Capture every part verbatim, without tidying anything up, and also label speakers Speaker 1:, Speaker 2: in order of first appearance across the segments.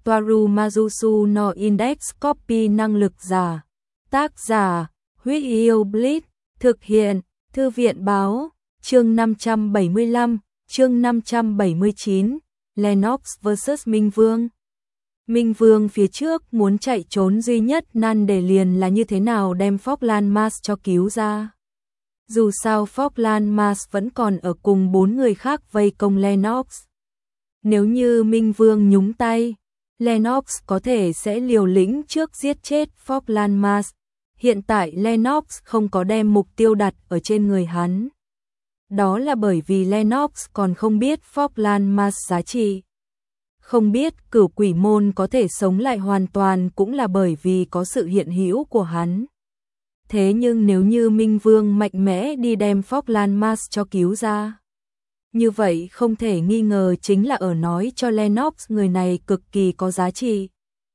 Speaker 1: Toaru Majusu no Index Copy năng lực giả. Tác giả, Huyết Yêu Blitz, thực hiện, Thư viện báo, chương năm trăm bảy mươi lăm, chương năm trăm bảy mươi chín, Lennox versus Minh Vương. Minh Vương phía trước muốn chạy trốn duy nhất nan đề liền là như thế nào đem Falkland Mars cho cứu ra. Dù sao Falkland Mars vẫn còn ở cùng bốn người khác vây công Lennox. Nếu như Minh Vương nhúng tay, Lennox có thể sẽ liều lĩnh trước giết chết Falkland Mars. Hiện tại Lennox không có đem mục tiêu đặt ở trên người hắn. Đó là bởi vì Lennox còn không biết Falkland Mars giá trị. Không biết cửu quỷ môn có thể sống lại hoàn toàn cũng là bởi vì có sự hiện hữu của hắn. Thế nhưng nếu như Minh Vương mạnh mẽ đi đem Falkland Mars cho cứu ra, như vậy không thể nghi ngờ chính là ở nói cho Lennox người này cực kỳ có giá trị.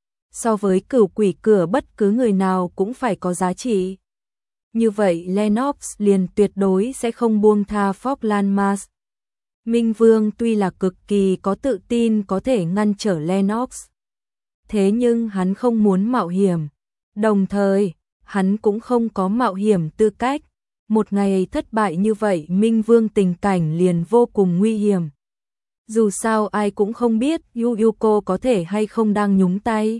Speaker 1: So với cửu quỷ cửa bất cứ người nào cũng phải có giá trị. Như vậy Lennox liền tuyệt đối sẽ không buông tha Falkland Mars. Minh Vương tuy là cực kỳ có tự tin có thể ngăn trở Lennox. Thế nhưng hắn không muốn mạo hiểm. Đồng thời, hắn cũng không có mạo hiểm tư cách. Một ngày thất bại như vậy Minh Vương tình cảnh liền vô cùng nguy hiểm. Dù sao ai cũng không biết Yu Yuko có thể hay không đang nhúng tay.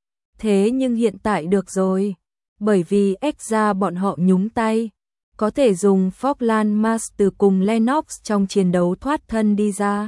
Speaker 1: Thế nhưng hiện tại được rồi. Bởi vì ép ra bọn họ nhúng tay. Có thể dùng Falkland Mars từ cùng Lennox trong chiến đấu thoát thân đi ra.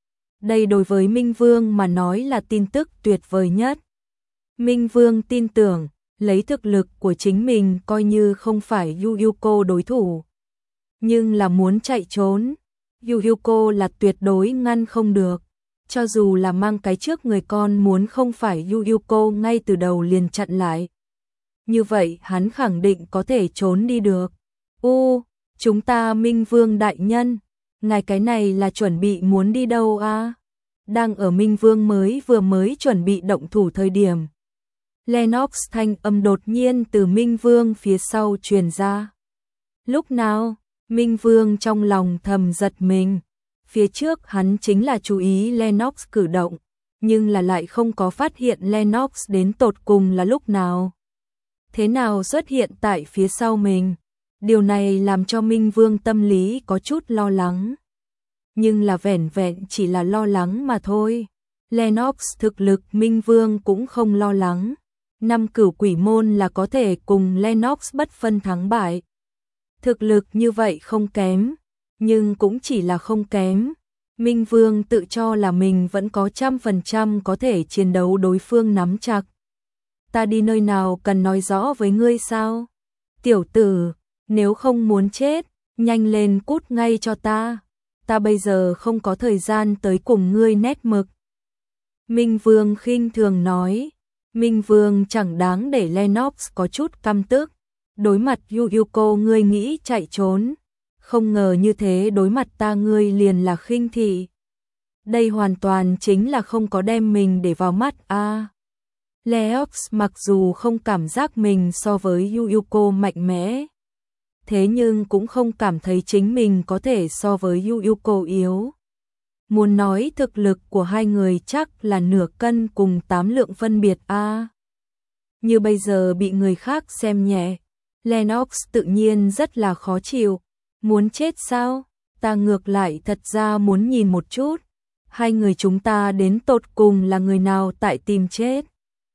Speaker 1: Đây đối với Minh Vương mà nói là tin tức tuyệt vời nhất. Minh Vương tin tưởng, lấy thực lực của chính mình coi như không phải Yu Yuko đối thủ. Nhưng là muốn chạy trốn, Yu Yuko là tuyệt đối ngăn không được. Cho dù là mang cái trước người con muốn không phải Yu Yuko ngay từ đầu liền chặn lại. Như vậy hắn khẳng định có thể trốn đi được. U, chúng ta Minh Vương đại nhân, ngài cái này là chuẩn bị muốn đi đâu à? Đang ở Minh Vương mới vừa mới chuẩn bị động thủ thời điểm. Lennox thanh âm đột nhiên từ Minh Vương phía sau truyền ra. Lúc nào, Minh Vương trong lòng thầm giật mình. Phía trước hắn chính là chú ý Lennox cử động, nhưng là lại không có phát hiện Lennox đến tột cùng là lúc nào. Thế nào xuất hiện tại phía sau mình? Điều này làm cho Minh Vương tâm lý có chút lo lắng. Nhưng là vẻn vẹn chỉ là lo lắng mà thôi. Lennox thực lực Minh Vương cũng không lo lắng. Năm cửu quỷ môn là có thể cùng Lennox bất phân thắng bại. Thực lực như vậy không kém, nhưng cũng chỉ là không kém. Minh Vương tự cho là mình vẫn có trăm phần trăm có thể chiến đấu đối phương nắm chặt. Ta đi nơi nào cần nói rõ với ngươi sao? Tiểu tử, nếu không muốn chết, nhanh lên cút ngay cho ta. Ta bây giờ không có thời gian tới cùng ngươi nét mực. Minh Vương khinh thường nói. Minh Vương chẳng đáng để Lennox có chút căm tức. Đối mặt Yu Yuko ngươi nghĩ chạy trốn. Không ngờ như thế đối mặt ta ngươi liền là khinh thị. Đây hoàn toàn chính là không có đem mình để vào mắt a. À, Lennox mặc dù không cảm giác mình so với Yu Yuko mạnh mẽ. Thế nhưng cũng không cảm thấy chính mình có thể so với Yu Yuko yếu. Muốn nói thực lực của hai người chắc là nửa cân cùng tám lượng phân biệt a. À, như bây giờ bị người khác xem nhẹ, Lennox tự nhiên rất là khó chịu. Muốn chết sao? Ta ngược lại thật ra muốn nhìn một chút. Hai người chúng ta đến tột cùng là người nào tại tìm chết.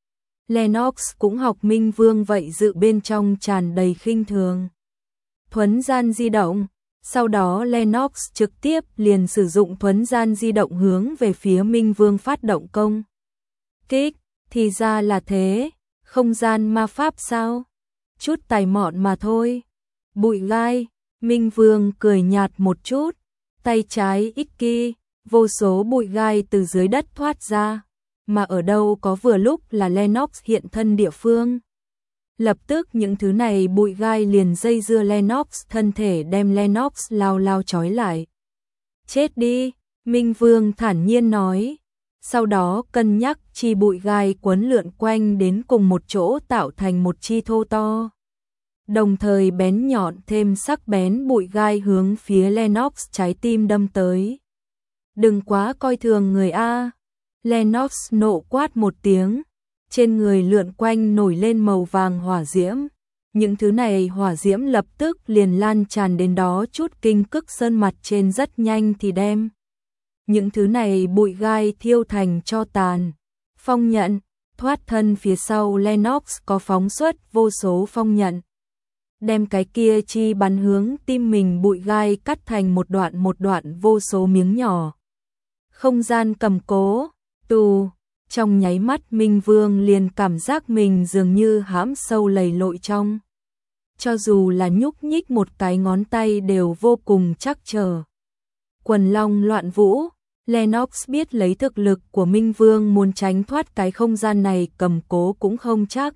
Speaker 1: Lennox cũng học Minh Vương vậy dự bên trong tràn đầy khinh thường. Thuấn gian di động. Sau đó Lennox trực tiếp liền sử dụng thuấn gian di động hướng về phía Minh Vương phát động công kích. Thì ra là thế. Không gian ma pháp sao? Chút tài mọn mà thôi. Bụi gai. Minh Vương cười nhạt một chút. Tay trái Iki. Vô số bụi gai từ dưới đất thoát ra. Mà ở đâu có vừa lúc là Lennox hiện thân địa phương. Lập tức những thứ này bụi gai liền dây dưa Lennox thân thể đem Lennox lao lao trói lại. Chết đi, Minh Vương thản nhiên nói. Sau đó cân nhắc chi bụi gai quấn lượn quanh đến cùng một chỗ tạo thành một chi thô to. Đồng thời bén nhọn thêm sắc bén bụi gai hướng phía Lennox trái tim đâm tới. Đừng quá coi thường người A. Lennox nộ quát một tiếng, trên người lượn quanh nổi lên màu vàng hỏa diễm. Những thứ này hỏa diễm lập tức liền lan tràn đến đó chút kinh cức sơn mặt trên rất nhanh thì đem. Những thứ này bụi gai thiêu thành tro tàn. Phong nhận, thoát thân phía sau Lennox có phóng xuất vô số phong nhận. Đem cái kia chi bắn hướng tim mình bụi gai cắt thành một đoạn một đoạn vô số miếng nhỏ. Không gian cầm cố, tù, trong nháy mắt Minh Vương liền cảm giác mình dường như hãm sâu lầy lội trong. Cho dù là nhúc nhích một cái ngón tay đều vô cùng chắc chờ. Quần long loạn vũ, Lennox biết lấy thực lực của Minh Vương muốn tránh thoát cái không gian này cầm cố cũng không chắc.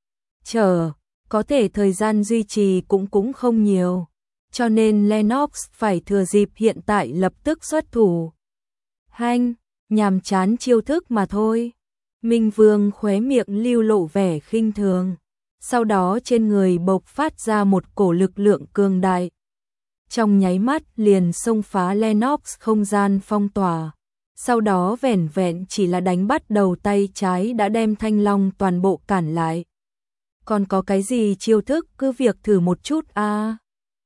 Speaker 1: Chờ, có thể thời gian duy trì cũng cũng không nhiều. Cho nên Lennox phải thừa dịp hiện tại lập tức xuất thủ. Hanh, nhàm chán chiêu thức mà thôi. Minh Vương khóe miệng lưu lộ vẻ khinh thường. Sau đó trên người bộc phát ra một cổ lực lượng cường đại. Trong nháy mắt liền xông phá Lennox không gian phong tỏa. Sau đó vẻn vẹn chỉ là đánh bắt đầu tay trái đã đem Thanh Long toàn bộ cản lại. Còn có cái gì chiêu thức cứ việc thử một chút a. À.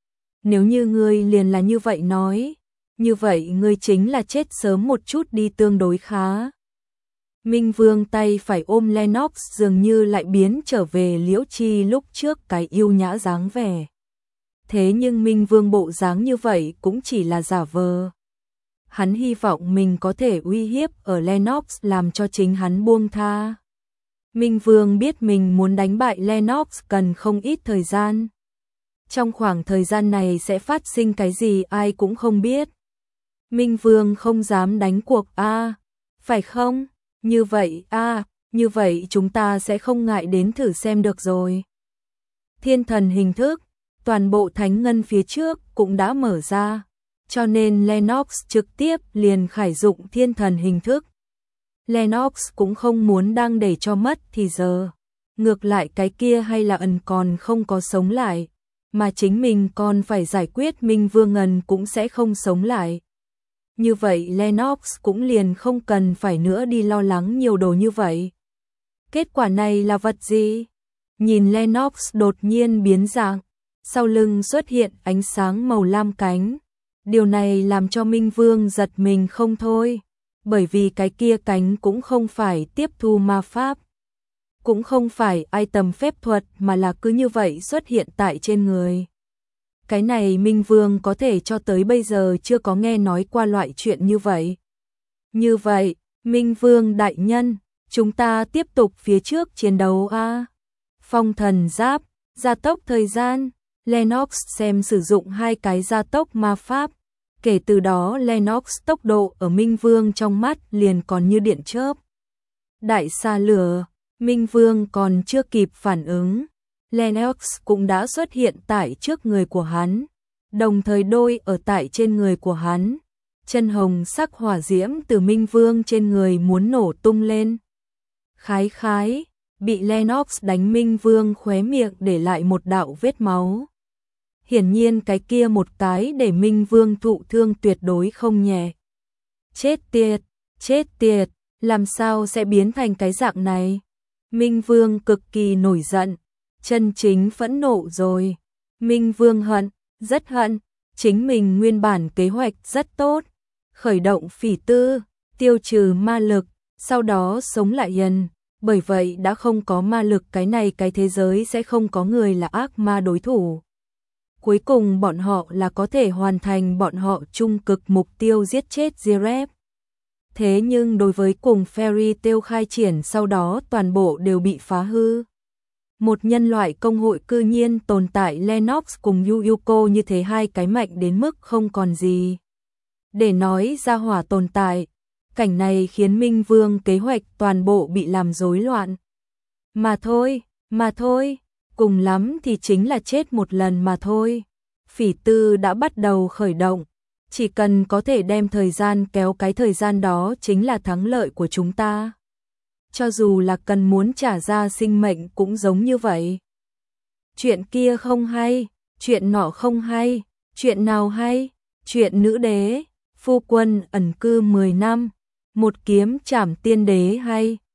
Speaker 1: Nếu như ngươi liền là như vậy nói, như vậy ngươi chính là chết sớm một chút đi tương đối khá. Minh Vương tay phải ôm Lennox dường như lại biến trở về Liễu Chi lúc trước cái yêu nhã dáng vẻ. Thế nhưng Minh Vương bộ dáng như vậy cũng chỉ là giả vờ. Hắn hy vọng mình có thể uy hiếp ở Lennox làm cho chính hắn buông tha. Minh Vương biết mình muốn đánh bại Lennox cần không ít thời gian. Trong khoảng thời gian này sẽ phát sinh cái gì ai cũng không biết. Minh Vương không dám đánh cuộc a, à, phải không? Như vậy a, à, như vậy chúng ta sẽ không ngại đến thử xem được rồi. Thiên thần hình thức, toàn bộ thánh ngân phía trước cũng đã mở ra, cho nên Lennox trực tiếp liền khải dụng thiên thần hình thức. Lennox cũng không muốn đang để cho mất thì giờ. Ngược lại cái kia hay là ẩn còn không có sống lại, mà chính mình còn phải giải quyết Minh Vương Ngân cũng sẽ không sống lại. Như vậy Lennox cũng liền không cần phải nữa đi lo lắng nhiều đồ như vậy. Kết quả này là vật gì? Nhìn Lennox đột nhiên biến dạng, sau lưng xuất hiện ánh sáng màu lam cánh. Điều này làm cho Minh Vương giật mình không thôi, bởi vì cái kia cánh cũng không phải tiếp thu ma pháp, cũng không phải item phép thuật mà là cứ như vậy xuất hiện tại trên người. Cái này Minh Vương có thể cho tới bây giờ chưa có nghe nói qua loại chuyện như vậy. Như vậy, Minh Vương đại nhân, chúng ta tiếp tục phía trước chiến đấu a. À? Phong thần giáp, gia tốc thời gian, Lennox xem sử dụng hai cái gia tốc ma pháp. Kể từ đó Lennox tốc độ ở Minh Vương trong mắt liền còn như điện chớp. Đại xa lửa, Minh Vương còn chưa kịp phản ứng. Lennox cũng đã xuất hiện tại trước người của hắn, đồng thời đôi ở tại trên người của hắn. Chân hồng sắc hỏa diễm từ Minh Vương trên người muốn nổ tung lên. Khái khái, bị Lennox đánh Minh Vương khóe miệng để lại một đạo vết máu. Hiển nhiên cái kia một cái để Minh Vương thụ thương tuyệt đối không nhẹ. Chết tiệt, chết tiệt, làm sao sẽ biến thành cái dạng này? Minh Vương cực kỳ nổi giận, chân chính phẫn nộ rồi. Minh Vương hận, rất hận, chính mình nguyên bản kế hoạch rất tốt. Khởi động phỉ tư, tiêu trừ ma lực, sau đó sống lại dần. Bởi vậy đã không có ma lực cái này cái thế giới sẽ không có người là ác ma đối thủ. Cuối cùng bọn họ là có thể hoàn thành bọn họ trung cực mục tiêu giết chết Zeref. Thế nhưng đối với cùng Fairy Tail khai triển sau đó toàn bộ đều bị phá hư. Một nhân loại công hội cư nhiên tồn tại Lennox cùng Yuyuko như thế hai cái mạnh đến mức không còn gì. Để nói ra hỏa tồn tại, cảnh này khiến Minh Vương kế hoạch toàn bộ bị làm rối loạn. Mà thôi, mà thôi, cùng lắm thì chính là chết một lần mà thôi. Phỉ tư đã bắt đầu khởi động, chỉ cần có thể đem thời gian kéo cái thời gian đó chính là thắng lợi của chúng ta. Cho dù là cần muốn trả ra sinh mệnh cũng giống như vậy. Chuyện kia không hay, chuyện nọ không hay, chuyện nào hay, chuyện nữ đế, phu quân ẩn cư mười năm, một kiếm trảm tiên đế hay